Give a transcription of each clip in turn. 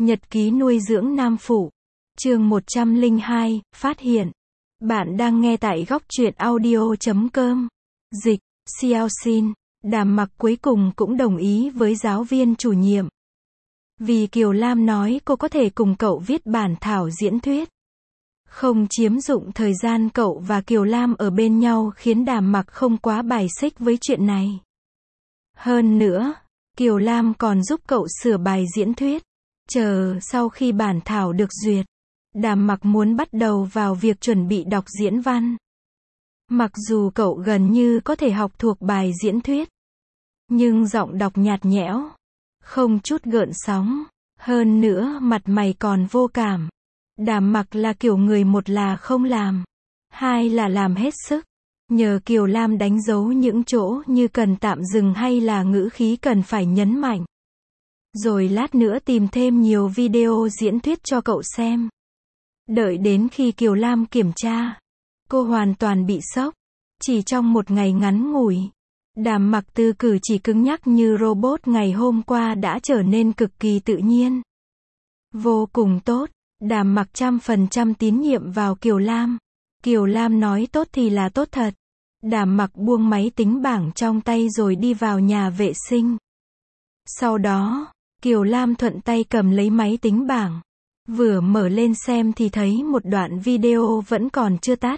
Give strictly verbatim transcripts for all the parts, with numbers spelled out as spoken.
Nhật ký nuôi dưỡng nam phụ. Chương một trăm lẻ hai, phát hiện. Bạn đang nghe tại góc truyện audio chấm com. Dịch, Xiao Xin. Đàm Mặc cuối cùng cũng đồng ý với giáo viên chủ nhiệm. Vì Kiều Lam nói cô có thể cùng cậu viết bản thảo diễn thuyết. Không chiếm dụng thời gian cậu và Kiều Lam ở bên nhau khiến Đàm Mặc không quá bài xích với chuyện này. Hơn nữa, Kiều Lam còn giúp cậu sửa bài diễn thuyết. Chờ sau khi bản thảo được duyệt, Đàm Mặc muốn bắt đầu vào việc chuẩn bị đọc diễn văn. Mặc dù cậu gần như có thể học thuộc bài diễn thuyết, nhưng giọng đọc nhạt nhẽo, không chút gợn sóng, hơn nữa mặt mày còn vô cảm. Đàm Mặc là kiểu người một là không làm, hai là làm hết sức. Nhờ Kiều Lam đánh dấu những chỗ như cần tạm dừng hay là ngữ khí cần phải nhấn mạnh. Rồi lát nữa tìm thêm nhiều video diễn thuyết cho cậu xem. Đợi đến khi Kiều Lam kiểm tra, cô hoàn toàn bị sốc. Chỉ trong một ngày ngắn ngủi, Đàm Mặc từ cử chỉ cứng nhắc như robot ngày hôm qua đã trở nên cực kỳ tự nhiên. Vô cùng tốt, Đàm Mặc trăm phần trăm tín nhiệm vào Kiều Lam. Kiều Lam nói tốt thì là tốt thật. Đàm Mặc buông máy tính bảng trong tay rồi đi vào nhà vệ sinh. Sau đó, Kiều Lam thuận tay cầm lấy máy tính bảng. Vừa mở lên xem thì thấy một đoạn video vẫn còn chưa tắt.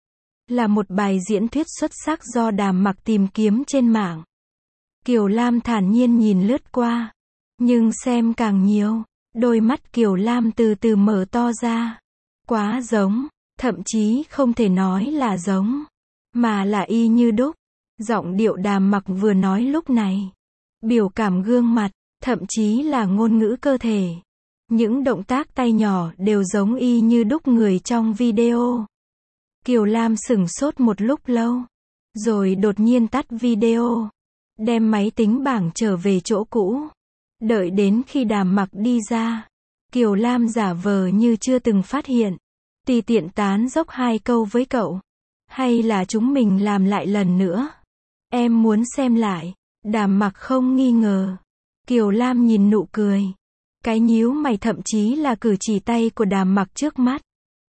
Là một bài diễn thuyết xuất sắc do Đàm Mặc tìm kiếm trên mạng. Kiều Lam thản nhiên nhìn lướt qua. Nhưng xem càng nhiều, đôi mắt Kiều Lam từ từ mở to ra. Quá giống, thậm chí không thể nói là giống, mà là y như đúc. Giọng điệu Đàm Mặc vừa nói lúc này, biểu cảm gương mặt, thậm chí là ngôn ngữ cơ thể, những động tác tay nhỏ đều giống y như đúc người trong video. Kiều Lam sửng sốt một lúc lâu, rồi đột nhiên tắt video, đem máy tính bảng trở về chỗ cũ. Đợi đến khi Đàm Mặc đi ra, Kiều Lam giả vờ như chưa từng phát hiện, tùy tiện tán dốc hai câu với cậu. Hay là chúng mình làm lại lần nữa? Em muốn xem lại. Đàm Mặc không nghi ngờ. Kiều Lam nhìn nụ cười, cái nhíu mày thậm chí là cử chỉ tay của Đàm Mặc trước mắt.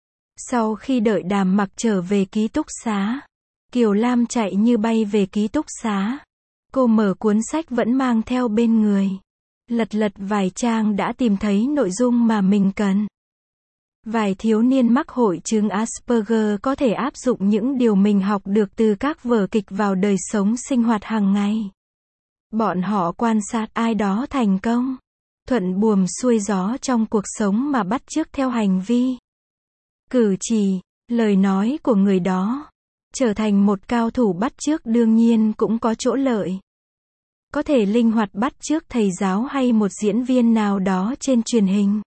Sau khi đợi Đàm Mặc trở về ký túc xá, Kiều Lam chạy như bay về ký túc xá. Cô mở cuốn sách vẫn mang theo bên người. Lật lật vài trang đã tìm thấy nội dung mà mình cần. Vài thiếu niên mắc hội chứng Asperger có thể áp dụng những điều mình học được từ các vở kịch vào đời sống sinh hoạt hàng ngày. Bọn họ quan sát ai đó thành công, thuận buồm xuôi gió trong cuộc sống mà bắt chước theo hành vi, cử chỉ, lời nói của người đó. Trở thành một cao thủ bắt chước đương nhiên cũng có chỗ lợi. Có thể linh hoạt bắt chước thầy giáo hay một diễn viên nào đó trên truyền hình,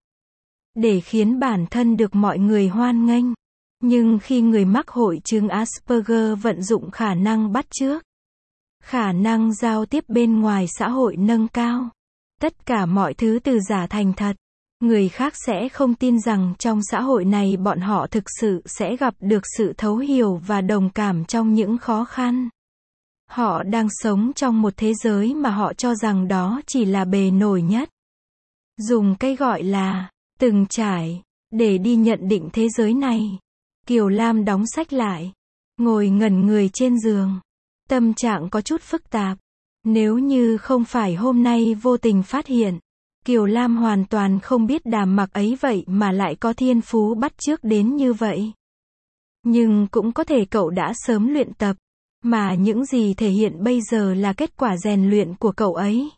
để khiến bản thân được mọi người hoan nghênh. Nhưng khi người mắc hội chứng Asperger vận dụng khả năng bắt chước, khả năng giao tiếp bên ngoài xã hội nâng cao, tất cả mọi thứ từ giả thành thật, người khác sẽ không tin rằng trong xã hội này bọn họ thực sự sẽ gặp được sự thấu hiểu và đồng cảm trong những khó khăn. Họ đang sống trong một thế giới mà họ cho rằng đó chỉ là bề nổi nhất. Dùng cái gọi là từng trải để đi nhận định thế giới này. Kiều Lam đóng sách lại, ngồi ngẩn người trên giường. Tâm trạng có chút phức tạp. Nếu như không phải hôm nay vô tình phát hiện, Kiều Lam hoàn toàn không biết Đàm Mặc ấy vậy mà lại có thiên phú bắt chước đến như vậy. Nhưng cũng có thể cậu đã sớm luyện tập, mà những gì thể hiện bây giờ là kết quả rèn luyện của cậu ấy.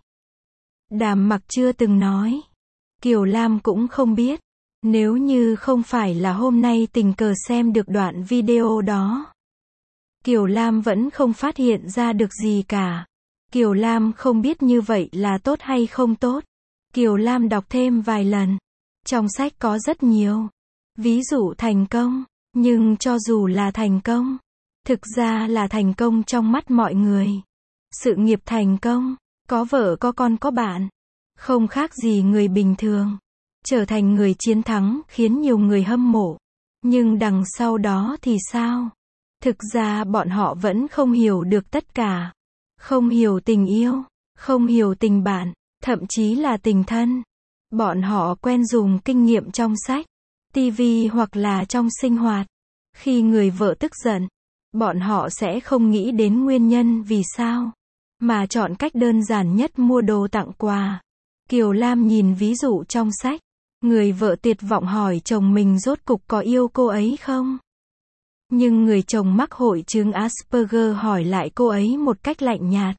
Đàm Mặc chưa từng nói. Kiều Lam cũng không biết. Nếu như không phải là hôm nay tình cờ xem được đoạn video đó, Kiều Lam vẫn không phát hiện ra được gì cả. Kiều Lam không biết như vậy là tốt hay không tốt. Kiều Lam đọc thêm vài lần. Trong sách có rất nhiều ví dụ thành công. Nhưng cho dù là thành công, thực ra là thành công trong mắt mọi người. Sự nghiệp thành công, có vợ có con có bạn, không khác gì người bình thường. Trở thành người chiến thắng khiến nhiều người hâm mộ. Nhưng đằng sau đó thì sao? Thực ra bọn họ vẫn không hiểu được tất cả. Không hiểu tình yêu, không hiểu tình bạn, thậm chí là tình thân. Bọn họ quen dùng kinh nghiệm trong sách, ti vi hoặc là trong sinh hoạt. Khi người vợ tức giận, bọn họ sẽ không nghĩ đến nguyên nhân vì sao, mà chọn cách đơn giản nhất mua đồ tặng quà. Kiều Lam nhìn ví dụ trong sách. Người vợ tuyệt vọng hỏi chồng mình rốt cục có yêu cô ấy không? Nhưng người chồng mắc hội chứng Asperger hỏi lại cô ấy một cách lạnh nhạt.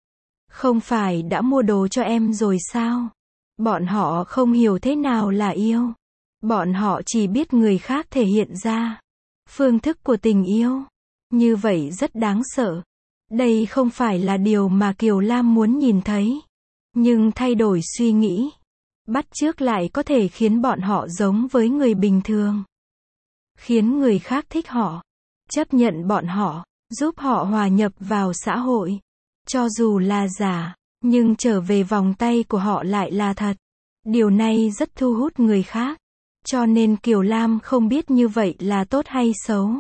Không phải đã mua đồ cho em rồi sao? Bọn họ không hiểu thế nào là yêu. Bọn họ chỉ biết người khác thể hiện ra phương thức của tình yêu. Như vậy rất đáng sợ. Đây không phải là điều mà Kiều Lam muốn nhìn thấy. Nhưng thay đổi suy nghĩ, bắt chước lại có thể khiến bọn họ giống với người bình thường. Khiến người khác thích họ, chấp nhận bọn họ, giúp họ hòa nhập vào xã hội. Cho dù là giả, nhưng trở về vòng tay của họ lại là thật. Điều này rất thu hút người khác. Cho nên Kiều Lam không biết như vậy là tốt hay xấu.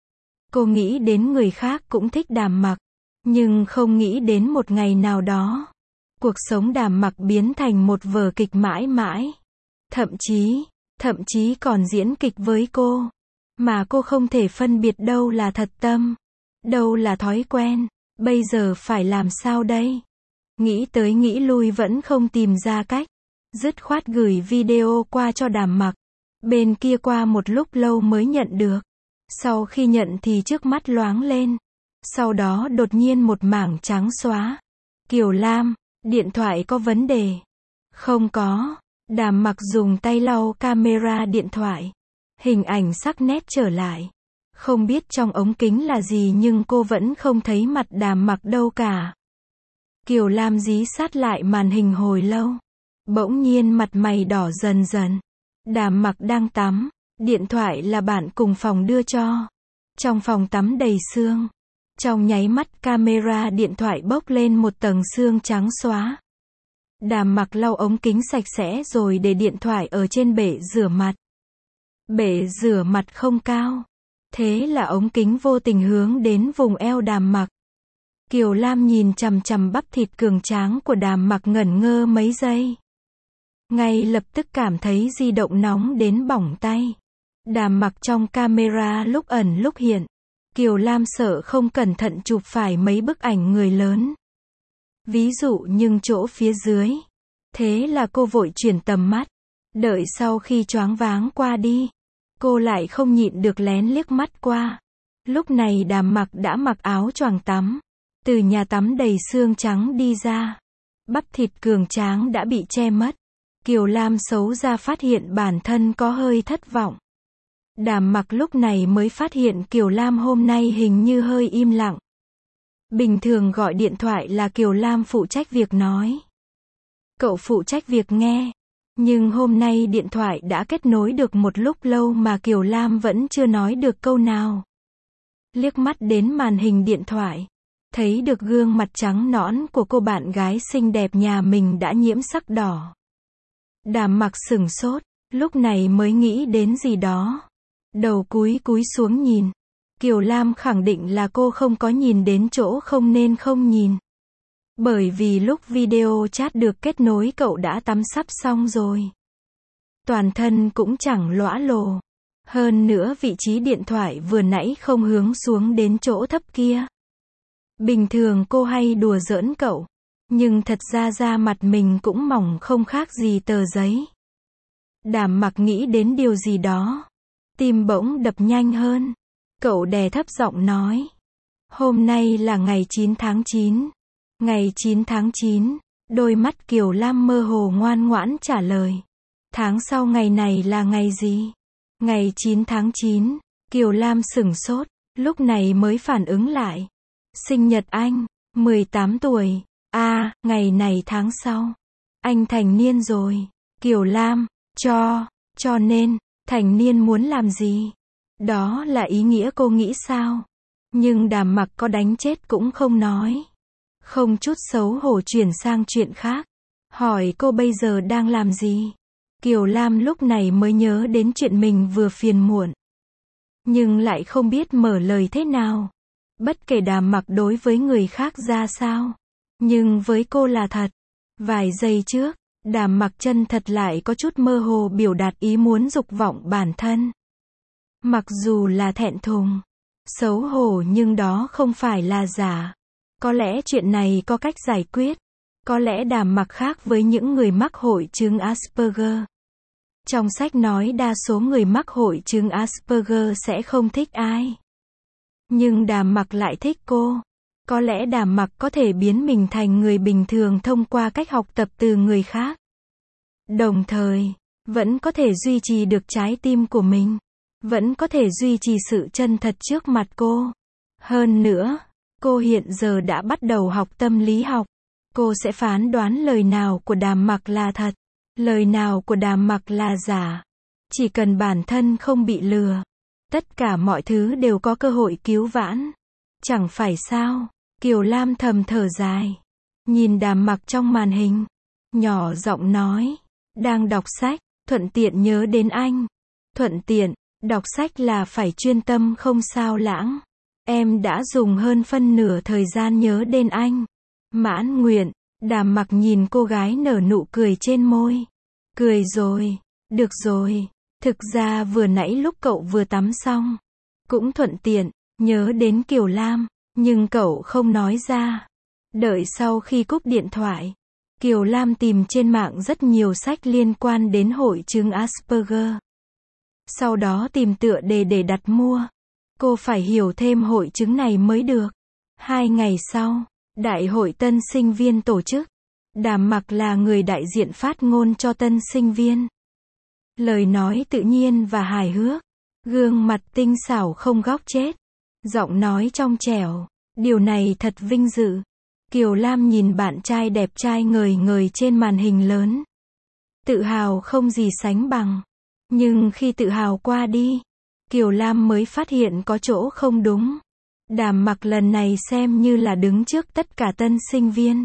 Cô nghĩ đến người khác cũng thích Đàm Mặc, nhưng không nghĩ đến một ngày nào đó, cuộc sống Đàm Mặc biến thành một vở kịch mãi mãi. Thậm chí, thậm chí còn diễn kịch với cô. Mà cô không thể phân biệt đâu là thật tâm, đâu là thói quen. Bây giờ phải làm sao đây? Nghĩ tới nghĩ lui vẫn không tìm ra cách. Dứt khoát gửi video qua cho Đàm Mặc. Bên kia qua một lúc lâu mới nhận được. Sau khi nhận thì trước mắt loáng lên. Sau đó đột nhiên một mảng trắng xóa. Kiều Lam, điện thoại có vấn đề. Không có. Đàm Mặc dùng tay lau camera điện thoại. Hình ảnh sắc nét trở lại. Không biết trong ống kính là gì nhưng cô vẫn không thấy mặt Đàm Mặc đâu cả. Kiều Lam dí sát lại màn hình hồi lâu. Bỗng nhiên mặt mày đỏ dần dần. Đàm Mặc đang tắm. Điện thoại là bạn cùng phòng đưa cho. Trong phòng tắm đầy sương. Trong nháy mắt camera điện thoại bốc lên một tầng sương trắng xóa. Đàm Mặc lau ống kính sạch sẽ rồi để điện thoại ở trên bể rửa mặt. Bể rửa mặt không cao. Thế là ống kính vô tình hướng đến vùng eo Đàm Mặc. Kiều Lam nhìn chằm chằm bắp thịt cường tráng của Đàm Mặc ngẩn ngơ mấy giây. Ngay lập tức cảm thấy di động nóng đến bỏng tay. Đàm Mặc trong camera lúc ẩn lúc hiện. Kiều Lam sợ không cẩn thận chụp phải mấy bức ảnh người lớn. Ví dụ nhưng chỗ phía dưới. Thế là cô vội chuyển tầm mắt. Đợi sau khi choáng váng qua đi, cô lại không nhịn được lén liếc mắt qua. Lúc này Đàm Mặc đã mặc áo choàng tắm. Từ nhà tắm đầy xương trắng đi ra. Bắp thịt cường tráng đã bị che mất. Kiều Lam xấu ra phát hiện bản thân có hơi thất vọng. Đàm Mặc lúc này mới phát hiện Kiều Lam hôm nay hình như hơi im lặng. Bình thường gọi điện thoại là Kiều Lam phụ trách việc nói. Cậu phụ trách việc nghe. Nhưng hôm nay điện thoại đã kết nối được một lúc lâu mà Kiều Lam vẫn chưa nói được câu nào. Liếc mắt đến màn hình điện thoại. Thấy được gương mặt trắng nõn của cô bạn gái xinh đẹp nhà mình đã nhiễm sắc đỏ. Đàm Mặc sửng sốt. Lúc này mới nghĩ đến gì đó. Đầu cúi cúi xuống nhìn. Kiều Lam khẳng định là cô không có nhìn đến chỗ không nên không nhìn. Bởi vì lúc video chat được kết nối cậu đã tắm sắp xong rồi. Toàn thân cũng chẳng lõa lồ. Hơn nữa vị trí điện thoại vừa nãy không hướng xuống đến chỗ thấp kia. Bình thường cô hay đùa giỡn cậu. Nhưng thật ra da mặt mình cũng mỏng không khác gì tờ giấy. Đàm Mặc nghĩ đến điều gì đó. Tim bỗng đập nhanh hơn. Cậu đè thấp giọng nói. Hôm nay là ngày chín tháng chín. Ngày chín tháng chín. Đôi mắt Kiều Lam mơ hồ ngoan ngoãn trả lời. Tháng sau ngày này là ngày gì? Ngày chín tháng chín. Kiều Lam sửng sốt. Lúc này mới phản ứng lại. Sinh nhật anh. mười tám tuổi. À, ngày này tháng sau. Anh thành niên rồi. Kiều Lam. Cho. Cho nên. Thành niên muốn làm gì? Đó là ý nghĩa cô nghĩ sao? Nhưng Đàm Mặc có đánh chết cũng không nói. Không chút xấu hổ chuyển sang chuyện khác. Hỏi cô bây giờ đang làm gì? Kiều Lam lúc này mới nhớ đến chuyện mình vừa phiền muộn. Nhưng lại không biết mở lời thế nào. Bất kể Đàm Mặc đối với người khác ra sao. Nhưng với cô là thật. Vài giây trước, Đàm Mặc chân thật lại có chút mơ hồ biểu đạt ý muốn dục vọng bản thân. Mặc dù là thẹn thùng, xấu hổ nhưng đó không phải là giả. Có lẽ chuyện này có cách giải quyết. Có lẽ Đàm Mặc khác với những người mắc hội chứng Asperger. Trong sách nói đa số người mắc hội chứng Asperger sẽ không thích ai. Nhưng Đàm Mặc lại thích cô. Có lẽ Đàm Mặc có thể biến mình thành người bình thường thông qua cách học tập từ người khác. Đồng thời, vẫn có thể duy trì được trái tim của mình. Vẫn có thể duy trì sự chân thật trước mặt cô. Hơn nữa, cô hiện giờ đã bắt đầu học tâm lý học. Cô sẽ phán đoán lời nào của Đàm Mặc là thật, lời nào của Đàm Mặc là giả. Chỉ cần bản thân không bị lừa, tất cả mọi thứ đều có cơ hội cứu vãn. Chẳng phải sao? Kiều Lam thầm thở dài, nhìn Đàm Mặc trong màn hình, nhỏ giọng nói, đang đọc sách, thuận tiện nhớ đến anh. Thuận tiện, đọc sách là phải chuyên tâm không sao lãng. Em đã dùng hơn phân nửa thời gian nhớ đến anh. Mãn nguyện, Đàm Mặc nhìn cô gái nở nụ cười trên môi. Cười rồi, được rồi, thực ra vừa nãy lúc cậu vừa tắm xong, cũng thuận tiện, nhớ đến Kiều Lam, nhưng cậu không nói ra. Đợi sau khi cúp điện thoại, Kiều Lam tìm trên mạng rất nhiều sách liên quan đến hội chứng Asperger. Sau đó tìm tựa đề để đặt mua. Cô phải hiểu thêm hội chứng này mới được. Hai ngày sau, đại hội tân sinh viên tổ chức. Đàm Mặc là người đại diện phát ngôn cho tân sinh viên. Lời nói tự nhiên và hài hước. Gương mặt tinh xảo không góc chết. Giọng nói trong trẻo. Điều này thật vinh dự. Kiều Lam nhìn bạn trai đẹp trai ngời ngời trên màn hình lớn. Tự hào không gì sánh bằng. Nhưng khi tự hào qua đi, Kiều Lam mới phát hiện có chỗ không đúng. Đàm Mặc lần này xem như là đứng trước tất cả tân sinh viên.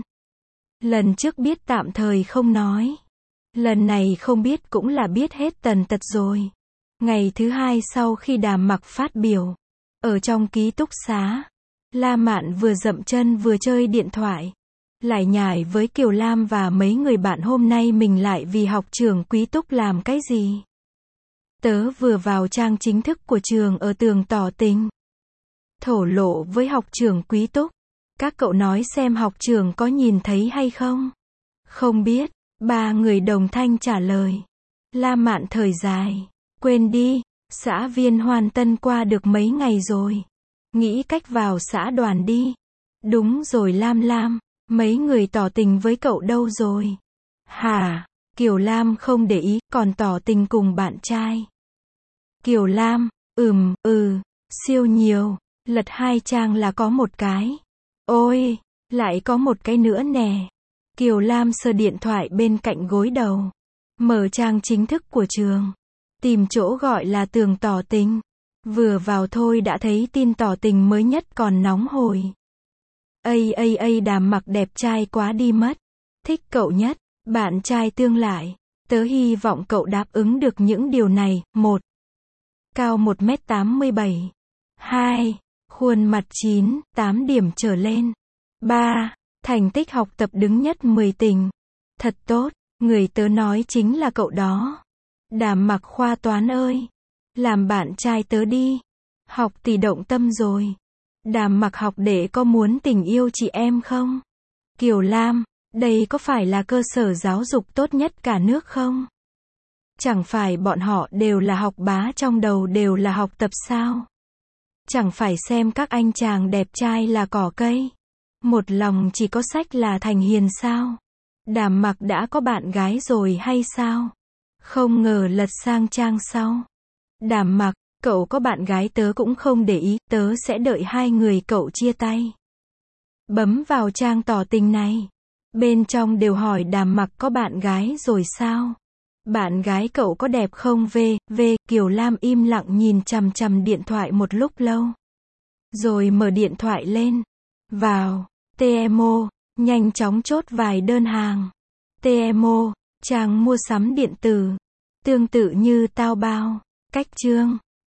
Lần trước biết tạm thời không nói. Lần này không biết cũng là biết hết tần tật rồi. Ngày thứ hai sau khi Đàm Mặc phát biểu, ở trong ký túc xá, La Mạn vừa dậm chân vừa chơi điện thoại. Lại nhải với Kiều Lam và mấy người bạn hôm nay mình lại vì học trường Quý Túc làm cái gì. Tớ vừa vào trang chính thức của trường ở tường tỏ tình. Thổ lộ với học trưởng Quý Túc. Các cậu nói xem học trưởng có nhìn thấy hay không? Không biết. Ba người đồng thanh trả lời. La Mạn thời dài. Quên đi. Xã Viên Hoàn Tân qua được mấy ngày rồi. Nghĩ cách vào xã đoàn đi. Đúng rồi Lam Lam. Mấy người tỏ tình với cậu đâu rồi? Hả? Kiều Lam không để ý, còn tỏ tình cùng bạn trai. Kiều Lam, ừm, ừ, siêu nhiều. Lật hai trang là có một cái. Ôi, lại có một cái nữa nè. Kiều Lam sờ điện thoại bên cạnh gối đầu. Mở trang chính thức của trường. Tìm chỗ gọi là tường tỏ tình. Vừa vào thôi đã thấy tin tỏ tình mới nhất còn nóng hổi. Ây ây ây Đàm Mặc đẹp trai quá đi mất. Thích cậu nhất, bạn trai tương lại. Tớ hy vọng cậu đáp ứng được những điều này. Một. Cao một mét tám mươi bảy. Hai. Khuôn mặt chín, tám điểm trở lên. Ba. Thành tích học tập đứng nhất mười tỉnh. Thật tốt, người tớ nói chính là cậu đó. Đàm Mặc khoa toán ơi. Làm bạn trai tớ đi. Học thì động tâm rồi. Đàm Mặc học để có muốn tình yêu chị em không? Kiều Lam, đây có phải là cơ sở giáo dục tốt nhất cả nước không? Chẳng phải bọn họ đều là học bá trong đầu đều là học tập sao? Chẳng phải xem các anh chàng đẹp trai là cỏ cây. Một lòng chỉ có sách là thành hiền sao? Đàm Mặc đã có bạn gái rồi hay sao? Không ngờ lật sang trang sau. Đàm Mặc, cậu có bạn gái tớ cũng không để ý, tớ sẽ đợi hai người cậu chia tay. Bấm vào trang tỏ tình này. Bên trong đều hỏi Đàm Mặc có bạn gái rồi sao? Bạn gái cậu có đẹp không v, v, Kiều Lam im lặng nhìn chằm chằm điện thoại một lúc lâu. Rồi mở điện thoại lên. Vào, tê em ô, nhanh chóng chốt vài đơn hàng. tê em ô, trang mua sắm điện tử. Tương tự như Taobao, cách chương.